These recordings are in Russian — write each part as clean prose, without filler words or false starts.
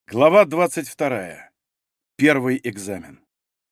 Глава 22. Первый экзамен.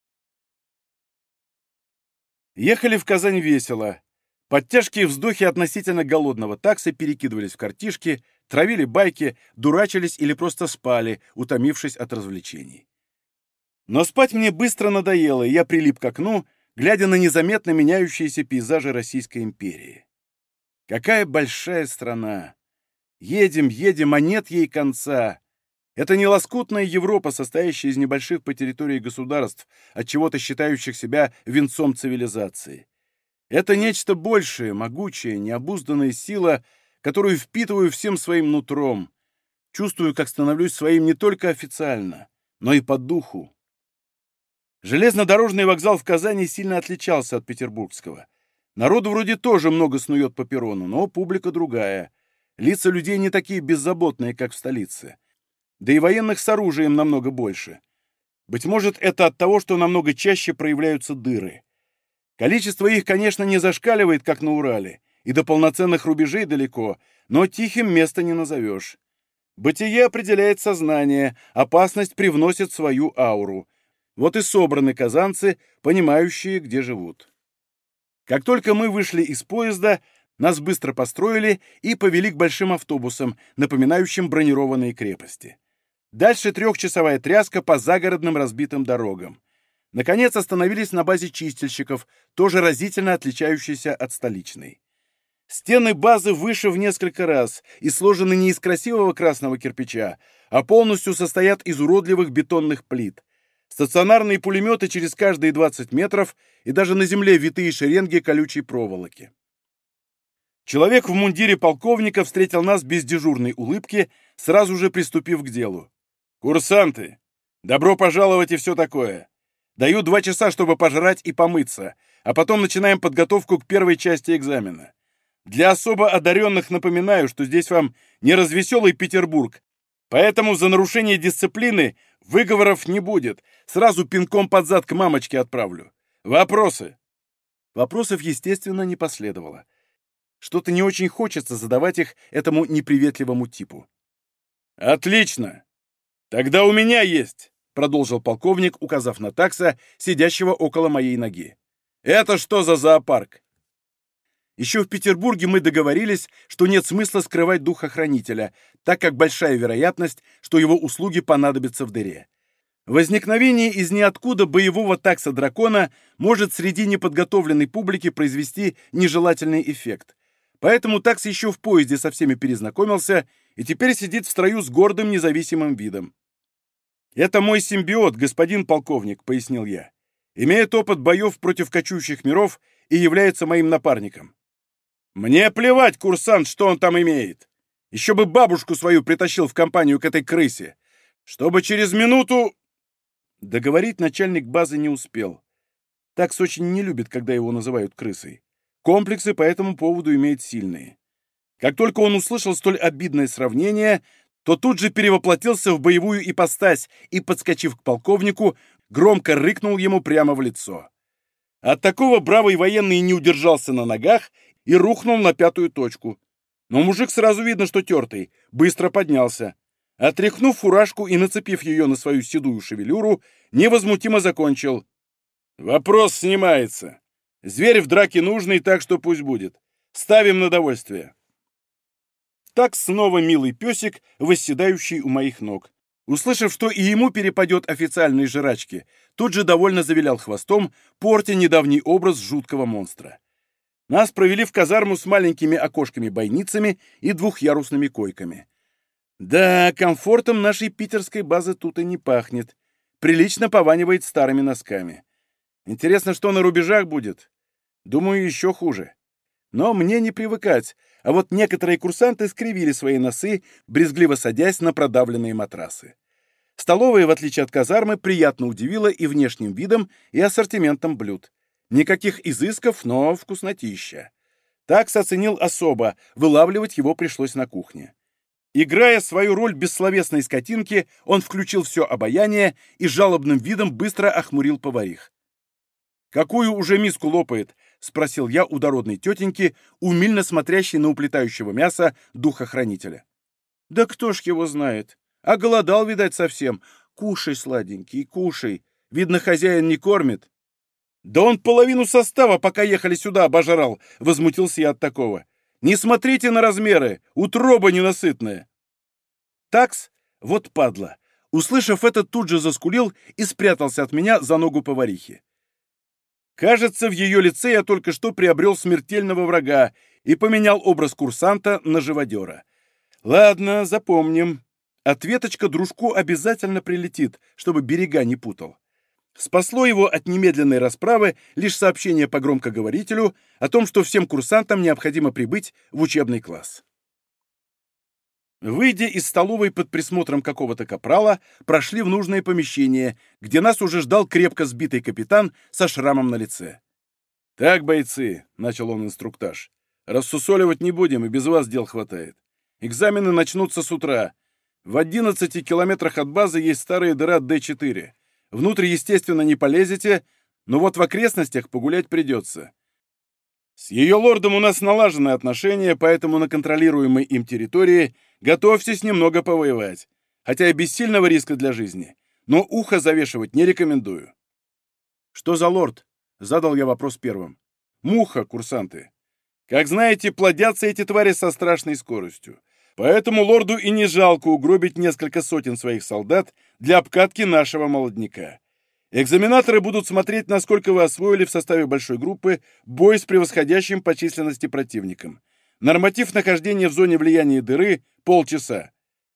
Ехали в Казань весело. Под тяжкие вздохи относительно голодного такса перекидывались в картишки, травили байки, дурачились или просто спали, утомившись от развлечений. Но спать мне быстро надоело, и я прилип к окну, глядя на незаметно меняющиеся пейзажи Российской империи. Какая большая страна! Едем, едем, а нет ей конца. Это не лоскутная Европа, состоящая из небольших по территории государств, от чего-то считающих себя венцом цивилизации. Это нечто большее, могучее, необузданная сила, которую впитываю всем своим нутром. Чувствую, как становлюсь своим не только официально, но и по духу. Железнодорожный вокзал в Казани сильно отличался от петербургского. Народу вроде тоже много снует по перрону, но публика другая. Лица людей не такие беззаботные, как в столице. Да и военных с оружием намного больше. Быть может, это от того, что намного чаще проявляются дыры. Количество их, конечно, не зашкаливает, как на Урале, и до полноценных рубежей далеко, но тихим место не назовешь. Бытие определяет сознание, опасность привносит свою ауру. Вот и собраны казанцы, понимающие, где живут. Как только мы вышли из поезда, нас быстро построили и повели к большим автобусам, напоминающим бронированные крепости. Дальше трехчасовая тряска по загородным разбитым дорогам. Наконец остановились на базе чистильщиков, тоже разительно отличающейся от столичной. Стены базы выше в несколько раз и сложены не из красивого красного кирпича, а полностью состоят из уродливых бетонных плит. Стационарные пулеметы через каждые 20 метров и даже на земле витые шеренги колючей проволоки. Человек в мундире полковника встретил нас без дежурной улыбки, сразу же приступив к делу. «Курсанты! Добро пожаловать и все такое. Даю 2 часа, чтобы пожрать и помыться, а потом начинаем подготовку к первой части экзамена. Для особо одаренных напоминаю, что здесь вам не развеселый Петербург, поэтому за нарушение дисциплины выговоров не будет. Сразу пинком под зад к мамочке отправлю. Вопросы?» Вопросов, естественно, не последовало. Что-то не очень хочется задавать их этому неприветливому типу. «Отлично! Тогда у меня есть!» — продолжил полковник, указав на такса, сидящего около моей ноги. «Это что за зоопарк?» Еще в Петербурге мы договорились, что нет смысла скрывать духохранителя, так как большая вероятность, что его услуги понадобятся в дыре. Возникновение из ниоткуда боевого такса-дракона может среди неподготовленной публики произвести нежелательный эффект. Поэтому такс еще в поезде со всеми перезнакомился и теперь сидит в строю с гордым независимым видом. «Это мой симбиот, господин полковник», — пояснил я. «Имеет опыт боев против кочующих миров и является моим напарником». «Мне плевать, курсант, что он там имеет. Еще бы бабушку свою притащил в компанию к этой крысе. Чтобы через минуту...» Договорить начальник базы не успел. Такс очень не любит, когда его называют крысой. Комплексы по этому поводу имеет сильные. Как только он услышал столь обидное сравнение, то тут же перевоплотился в боевую ипостась и, подскочив к полковнику, громко рыкнул ему прямо в лицо. От такого бравый военный не удержался на ногах и рухнул на 5-ю точку. Но мужик сразу видно, что тертый, быстро поднялся. Отряхнув фуражку и нацепив ее на свою седую шевелюру, невозмутимо закончил. «Вопрос снимается. Зверь в драке нужный, так что пусть будет. Ставим на довольствие». Так снова милый песик, восседающий у моих ног. Услышав, что и ему перепадет официальной жрачки, тут же довольно завилял хвостом, портя недавний образ жуткого монстра. Нас провели в казарму с маленькими окошками-бойницами и 2-ярусными койками. Да, комфортом нашей питерской базы тут и не пахнет. Прилично пованивает старыми носками. Интересно, что на рубежах будет? Думаю, еще хуже. Но мне не привыкать, а вот некоторые курсанты скривили свои носы, брезгливо садясь на продавленные матрасы. Столовая, в отличие от казармы, приятно удивила и внешним видом, и ассортиментом блюд. Никаких изысков, но вкуснотища. Такс оценил особо, вылавливать его пришлось на кухне. Играя свою роль бессловесной скотинки, он включил все обаяние и жалобным видом быстро охмурил поварих. «Какую уже миску лопает?» — спросил я у дородной тетеньки, умильно смотрящей на уплетающего мяса духохранителя. «Да кто ж его знает?» — Оголодал, видать, совсем. Кушай, сладенький, кушай. Видно, хозяин не кормит. Да он половину состава, пока ехали сюда, обожрал, возмутился я от такого. Не смотрите на размеры, утроба ненасытная. Такс, вот падла. Услышав это, тут же заскулил и спрятался от меня за ногу поварихи. Кажется, в ее лице я только что приобрел смертельного врага и поменял образ курсанта на живодера. Ладно, запомним. Ответочка дружку обязательно прилетит, чтобы берега не путал. Спасло его от немедленной расправы лишь сообщение по громкоговорителю о том, что всем курсантам необходимо прибыть в учебный класс. Выйдя из столовой под присмотром какого-то капрала, прошли в нужное помещение, где нас уже ждал крепко сбитый капитан со шрамом на лице. «Так, бойцы», — начал он инструктаж, — «рассусоливать не будем, и без вас дел хватает. Экзамены начнутся с утра. В 11 километрах от базы есть старая дыра Д4. Внутрь, естественно, не полезете, но вот в окрестностях погулять придется. С ее лордом у нас налажены отношения, поэтому на контролируемой им территории готовьтесь немного повоевать, хотя и без сильного риска для жизни, но ухо завешивать не рекомендую». «Что за лорд?» — задал я вопрос первым. «Муха, курсанты. Как знаете, плодятся эти твари со страшной скоростью. Поэтому лорду и не жалко угробить несколько сотен своих солдат для обкатки нашего молодняка. Экзаменаторы будут смотреть, насколько вы освоили в составе большой группы бой с превосходящим по численности противником. Норматив нахождения в зоне влияния дыры — полчаса.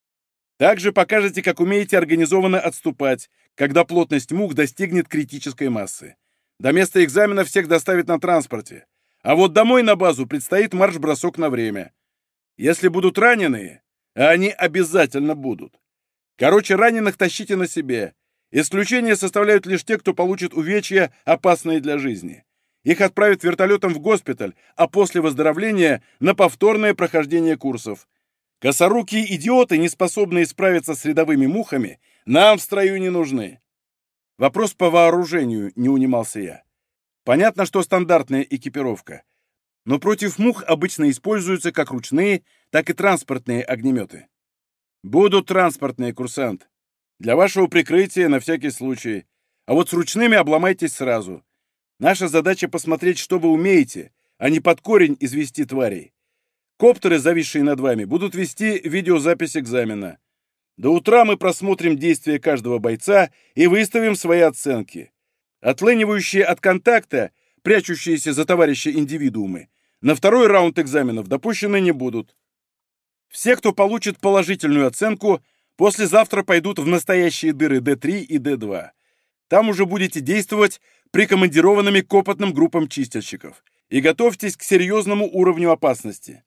Также покажете, как умеете организованно отступать, когда плотность мух достигнет критической массы. До места экзамена всех доставят на транспорте. А вот домой на базу предстоит марш-бросок на время. Если будут раненые, а они обязательно будут. Короче, раненых тащите на себе. Исключение составляют лишь те, кто получит увечья, опасные для жизни. Их отправят вертолетом в госпиталь, а после выздоровления на повторное прохождение курсов. Косорукие идиоты, не способные справиться с рядовыми мухами, нам в строю не нужны. Вопрос по вооружению, не унимался я. Понятно, что стандартная экипировка. Но против мух обычно используются как ручные, так и транспортные огнеметы. Будут транспортные, курсант. Для вашего прикрытия на всякий случай. А вот с ручными обломайтесь сразу. Наша задача посмотреть, что вы умеете, а не под корень извести тварей. Коптеры, зависшие над вами, будут вести видеозапись экзамена. До утра мы просмотрим действия каждого бойца и выставим свои оценки. Отлынивающие от контакта, прячущиеся за товарища индивидуумы, на второй раунд экзаменов допущены не будут. Все, кто получит положительную оценку, послезавтра пойдут в настоящие дыры D3 и D2. Там уже будете действовать прикомандированными к опытным группам чистильщиков. И готовьтесь к серьезному уровню опасности.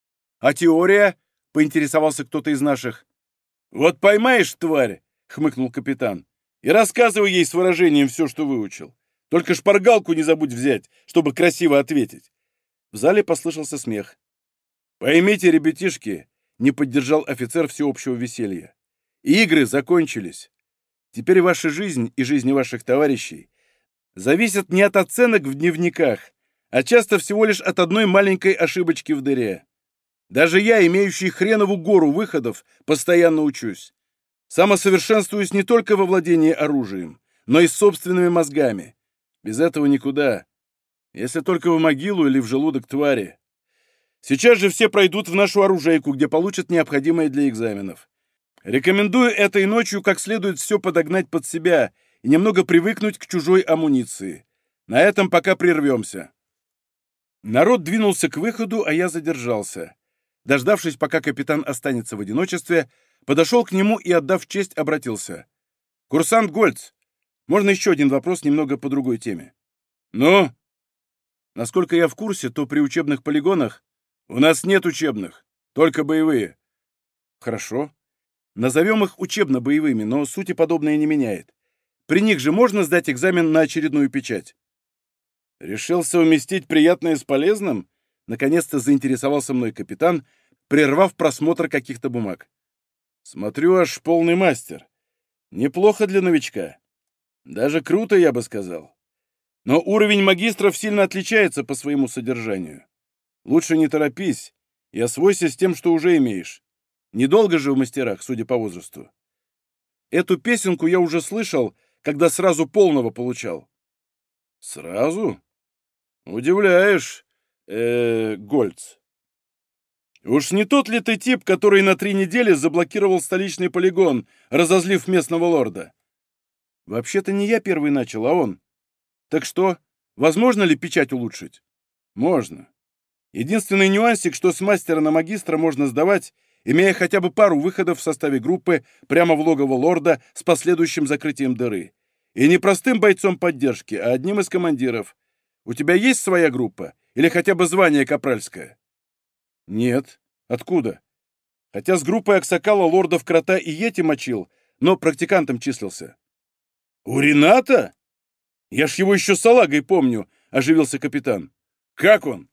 «А теория?» — поинтересовался кто-то из наших. «Вот поймаешь, тварь!» — хмыкнул капитан. «И рассказывай ей с выражением все, что выучил. Только шпаргалку не забудь взять, чтобы красиво ответить». В зале послышался смех. «Поймите, ребятишки», — не поддержал офицер всеобщего веселья. «Игры закончились. Теперь ваша жизнь и жизни ваших товарищей зависят не от оценок в дневниках, а часто всего лишь от одной маленькой ошибочки в дыре. Даже я, имеющий хренову гору выходов, постоянно учусь. Самосовершенствуюсь не только во владении оружием, но и собственными мозгами. Без этого никуда. Если только в могилу или в желудок твари. Сейчас же все пройдут в нашу оружейку, где получат необходимое для экзаменов. Рекомендую этой ночью как следует все подогнать под себя и немного привыкнуть к чужой амуниции. На этом пока прервемся». Народ двинулся к выходу, а я задержался. Дождавшись, пока капитан останется в одиночестве, подошел к нему и, отдав честь, обратился. «Курсант Гольц, можно еще один вопрос немного по другой теме?» «Ну?» «Насколько я в курсе, то при учебных полигонах...» «У нас нет учебных, только боевые». «Хорошо. Назовем их учебно-боевыми, но сути подобное не меняет. При них же можно сдать экзамен на очередную печать?» «Решил совместить приятное с полезным?» Наконец-то заинтересовался мной капитан, прервав просмотр каких-то бумаг. «Смотрю, аж полный мастер. Неплохо для новичка. Даже круто, я бы сказал. Но уровень магистров сильно отличается по своему содержанию. Лучше не торопись и освойся с тем, что уже имеешь. Недолго же в мастерах, судя по возрасту. Эту песенку я уже слышал, когда сразу полного получал. Сразу? Удивляешь, Гольц. Уж не тот ли ты тип, который на 3 недели заблокировал столичный полигон, разозлив местного лорда? Вообще-то не я первый начал, а он. Так что, возможно ли печать улучшить? Можно. Единственный нюансик, что с мастера на магистра можно сдавать, имея хотя бы пару выходов в составе группы прямо в логово лорда с последующим закрытием дыры. И не простым бойцом поддержки, а одним из командиров. У тебя есть своя группа? Или хотя бы звание капральское? Нет. Откуда? Хотя с группой Аксакала лордов Крота и Йети мочил, но практикантом числился. У Рената? Я ж его еще салагой помню, оживился капитан. Как он?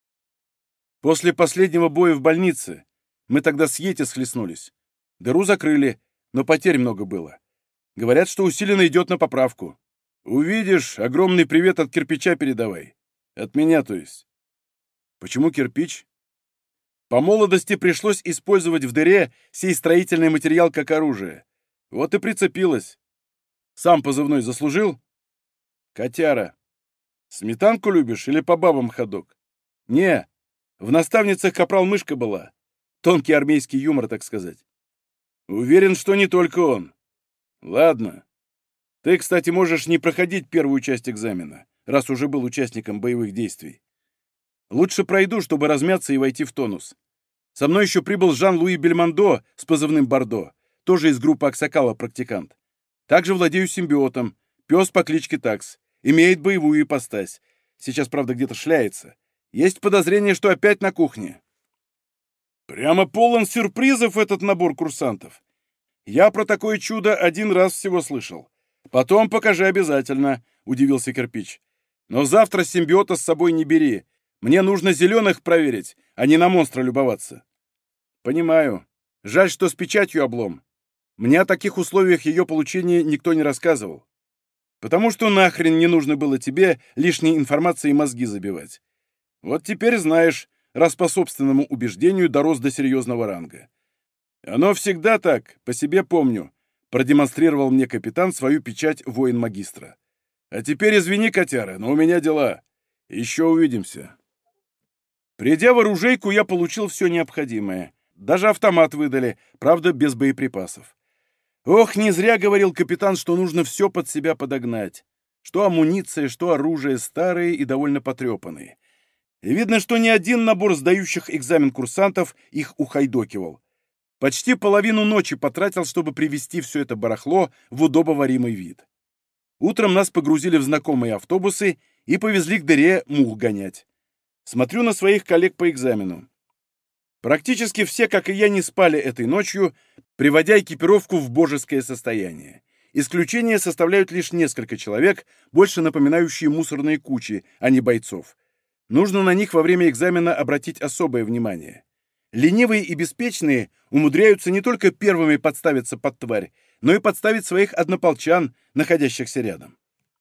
После последнего боя в больнице. Мы тогда с Йети схлестнулись. Дыру закрыли, но потерь много было. Говорят, что усиленно идет на поправку. Увидишь, огромный привет от кирпича передавай. От меня, то есть. Почему кирпич? По молодости пришлось использовать в дыре сей строительный материал как оружие. Вот и прицепилась. Сам позывной заслужил? Котяра. Сметанку любишь или по бабам ходок? Не, в наставницах капрал Мышка была. Тонкий армейский юмор, так сказать. Уверен, что не только он. Ладно. Ты, кстати, можешь не проходить первую часть экзамена, раз уже был участником боевых действий. Лучше пройду, чтобы размяться и войти в тонус. Со мной еще прибыл Жан-Луи Бельмондо с позывным Бордо, тоже из группы Аксакала практикант. Также владею симбиотом, пес по кличке Такс, имеет боевую ипостась. Сейчас, правда, где-то шляется. Есть подозрение, что опять на кухне. Прямо полон сюрпризов этот набор курсантов. Я про такое чудо один раз всего слышал. Потом покажи обязательно, удивился кирпич. Но завтра симбиота с собой не бери. Мне нужно зеленых проверить, а не на монстра любоваться. Понимаю. Жаль, что с печатью облом. Мне о таких условиях ее получения никто не рассказывал. Потому что нахрен не нужно было тебе лишней информацией мозги забивать. Вот теперь знаешь, раз по собственному убеждению дорос до серьезного ранга. Оно всегда так, по себе помню, продемонстрировал мне капитан свою печать воин-магистра. А теперь извини, котяра, но у меня дела. Еще увидимся. Придя в оружейку, я получил все необходимое. Даже автомат выдали, правда, без боеприпасов. Ох, не зря говорил капитан, что нужно все под себя подогнать. Что амуниция, что оружие старые и довольно потрепанные. И видно, что ни один набор сдающих экзамен курсантов их ухайдокивал. Почти половину ночи потратил, чтобы привести все это барахло в удобоваримый вид. Утром нас погрузили в знакомые автобусы и повезли к дыре мух гонять. Смотрю на своих коллег по экзамену. Практически все, как и я, не спали этой ночью, приводя экипировку в божеское состояние. Исключение составляют лишь несколько человек, больше напоминающие мусорные кучи, а не бойцов. Нужно на них во время экзамена обратить особое внимание. Ленивые и беспечные умудряются не только первыми подставиться под тварь, но и подставить своих однополчан, находящихся рядом.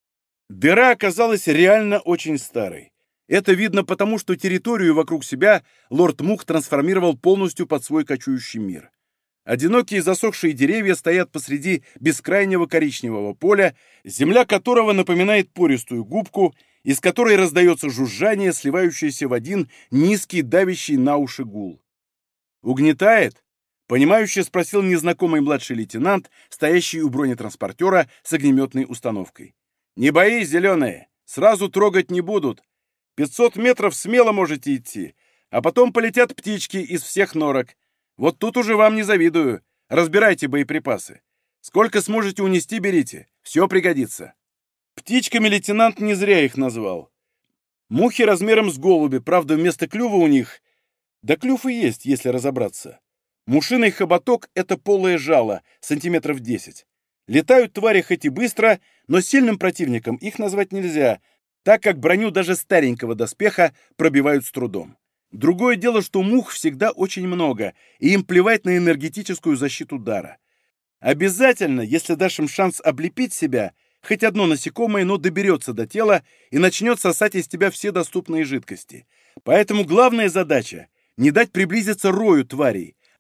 Дыра оказалась реально очень старой. Это видно потому, что территорию вокруг себя лорд Мух трансформировал полностью под свой кочующий мир. Одинокие засохшие деревья стоят посреди бескрайнего коричневого поля, земля которого напоминает пористую губку, из которой раздается жужжание, сливающееся в один низкий, давящий на уши гул. «Угнетает?» — понимающе спросил незнакомый младший лейтенант, стоящий у бронетранспортера с огнеметной установкой. «Не боись, зеленые, сразу трогать не будут. 500 метров смело можете идти, а потом полетят птички из всех норок. Вот тут уже вам не завидую. Разбирайте боеприпасы. Сколько сможете унести, берите. Все пригодится». Птичками лейтенант не зря их назвал. Мухи размером с голуби, правда, вместо клюва у них... Да клюв и есть, если разобраться. Мушиный хоботок — это полое жало, сантиметров 10. Летают твари хоть и быстро, но сильным противником их назвать нельзя, так как броню даже старенького доспеха пробивают с трудом. Другое дело, что мух всегда очень много, и им плевать на энергетическую защиту дара. Обязательно, если дашь им шанс облепить себя, хоть одно насекомое, но доберется до тела и начнет сосать из тебя все доступные жидкости. Поэтому главная задача — не дать приблизиться рою тварей,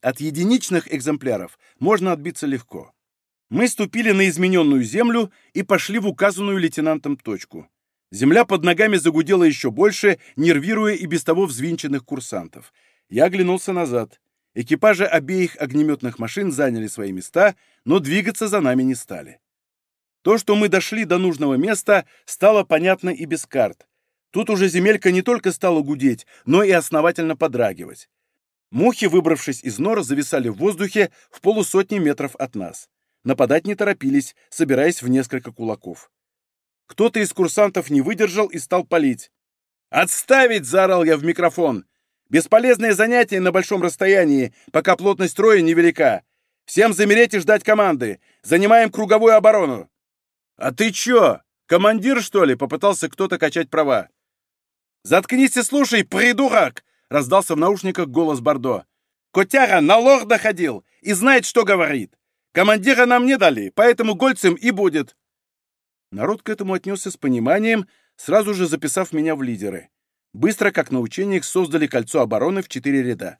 От единичных экземпляров можно отбиться легко. Мы ступили на измененную землю и пошли в указанную лейтенантом точку. Земля под ногами загудела еще больше, нервируя и без того взвинченных курсантов. Я оглянулся назад. Экипажи обеих огнеметных машин заняли свои места, но двигаться за нами не стали. То, что мы дошли до нужного места, стало понятно и без карт. Тут уже земелька не только стала гудеть, но и основательно подрагивать. Мухи, выбравшись из нор, зависали в воздухе в 150 метров от нас. Нападать не торопились, собираясь в несколько кулаков. Кто-то из курсантов не выдержал и стал палить. «Отставить!» — заорал я в микрофон. «Бесполезное занятие на большом расстоянии, пока плотность строя невелика. Всем замереть и ждать команды. Занимаем круговую оборону». «А ты чё, командир, что ли?» — попытался кто-то качать права. «Заткнись и слушай, придурок!» — раздался в наушниках голос Бордо. «Котяра на лорда ходил и знает, что говорит. Командира нам не дали, поэтому Гольцем и будет». Народ к этому отнесся с пониманием, сразу же записав меня в лидеры. Быстро, как на учениях, создали кольцо обороны в 4 ряда.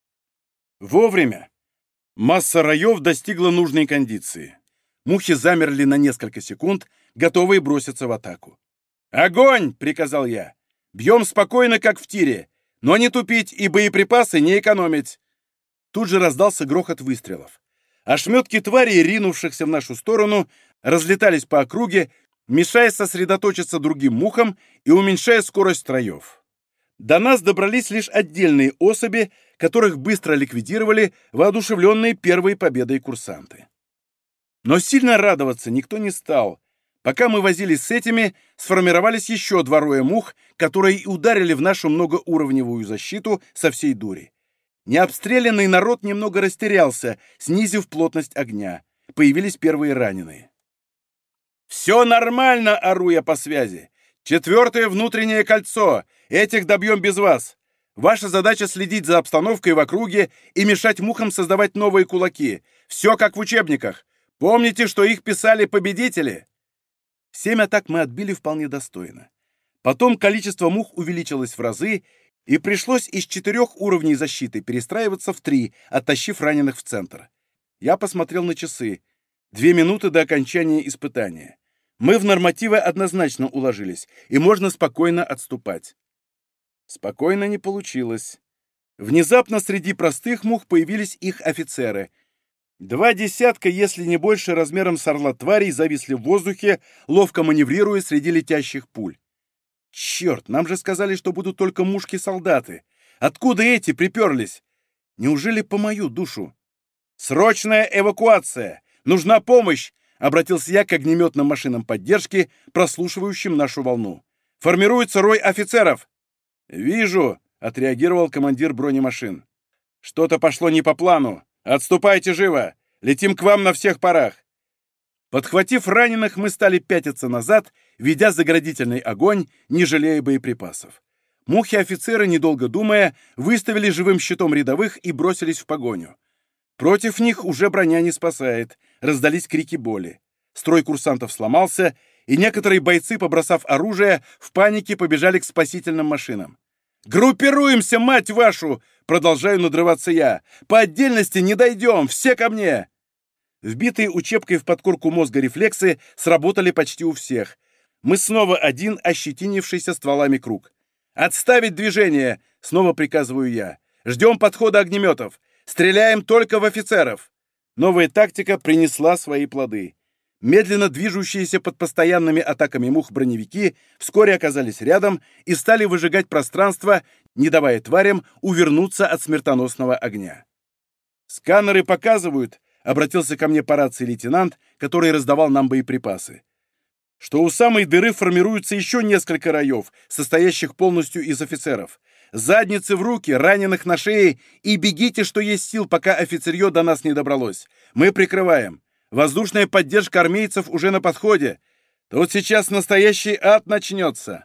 Вовремя. Масса раев достигла нужной кондиции. Мухи замерли на несколько секунд, готовые броситься в атаку. «Огонь!» — приказал я. «Бьем спокойно, как в тире, но не тупить и боеприпасы не экономить». Тут же раздался грохот выстрелов. Ошметки тварей, ринувшихся в нашу сторону, разлетались по округе, мешая сосредоточиться другим мухам и уменьшая скорость строев. До нас добрались лишь отдельные особи, которых быстро ликвидировали воодушевленные первой победой курсанты. Но сильно радоваться никто не стал. Пока мы возились с этими, сформировались еще 2 роя мух, которые и ударили в нашу многоуровневую защиту со всей дури. Необстрелянный народ немного растерялся, снизив плотность огня. Появились первые раненые. «Все нормально!» — ору я по связи. «4-е внутреннее кольцо! Этих добьем без вас! Ваша задача следить за обстановкой в округе и мешать мухам создавать новые кулаки. Все как в учебниках. Помните, что их писали победители?» 7 атак мы отбили вполне достойно. Потом количество мух увеличилось в разы, и пришлось из 4 уровней защиты перестраиваться в 3, оттащив раненых в центр. Я посмотрел на часы. 2 минуты до окончания испытания. Мы в нормативы однозначно уложились, и можно спокойно отступать. Спокойно не получилось. Внезапно среди простых мух появились их офицеры. 2 десятка, если не больше, размером с орла тварей зависли в воздухе, ловко маневрируя среди летящих пуль. Черт, нам же сказали, что будут только мушки-солдаты. Откуда эти приперлись? Неужели по мою душу? «Срочная эвакуация! Нужна помощь!» — обратился я к огнеметным машинам поддержки, прослушивающим нашу волну. «Формируется рой офицеров!» «Вижу!» — отреагировал командир бронемашин. «Что-то пошло не по плану. Отступайте живо! Летим к вам на всех парах!» Подхватив раненых, мы стали пятиться назад, ведя заградительный огонь, не жалея боеприпасов. Мухи-офицеры, недолго думая, выставили живым щитом рядовых и бросились в погоню. Против них уже броня не спасает, раздались крики боли. Строй курсантов сломался, и некоторые бойцы, побросав оружие, в панике побежали к спасительным машинам. «Группируемся, мать вашу!» — продолжаю надрываться я. «По отдельности не дойдем! Все ко мне!» Вбитые учебкой в подкорку мозга рефлексы сработали почти у всех. Мы снова один ощетинившийся стволами круг. «Отставить движение!» — снова приказываю я. «Ждем подхода огнеметов! Стреляем только в офицеров!» Новая тактика принесла свои плоды. Медленно движущиеся под постоянными атаками мух броневики вскоре оказались рядом и стали выжигать пространство, не давая тварям увернуться от смертоносного огня. «Сканеры показывают», — обратился ко мне по рации лейтенант, который раздавал нам боеприпасы, что у самой дыры формируется еще несколько раев, состоящих полностью из офицеров. Задницы в руки, раненых на шее, и бегите, что есть сил, пока офицерье до нас не добралось. Мы прикрываем. Воздушная поддержка армейцев уже на подходе. Тут сейчас настоящий ад начнется.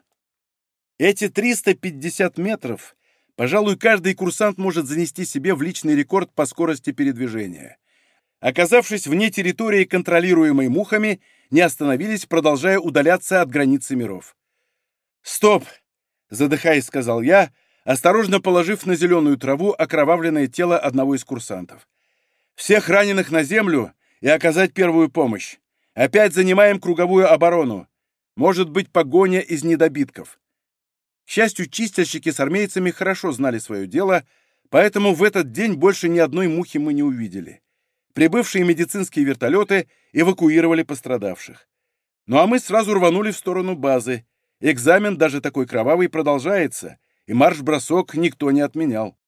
Эти 350 метров, пожалуй, каждый курсант может занести себе в личный рекорд по скорости передвижения. Оказавшись вне территории, контролируемой мухами, не остановились, продолжая удаляться от границы миров. «Стоп!» — задыхаясь, сказал я, осторожно положив на зеленую траву окровавленное тело одного из курсантов. «Всех раненых на землю и оказать первую помощь. Опять занимаем круговую оборону. Может быть, погоня из недобитков». К счастью, чистильщики с армейцами хорошо знали свое дело, поэтому в этот день больше ни одной мухи мы не увидели. Прибывшие медицинские вертолеты эвакуировали пострадавших. Ну а мы сразу рванули в сторону базы. Экзамен, даже такой кровавый, продолжается, и марш-бросок никто не отменял.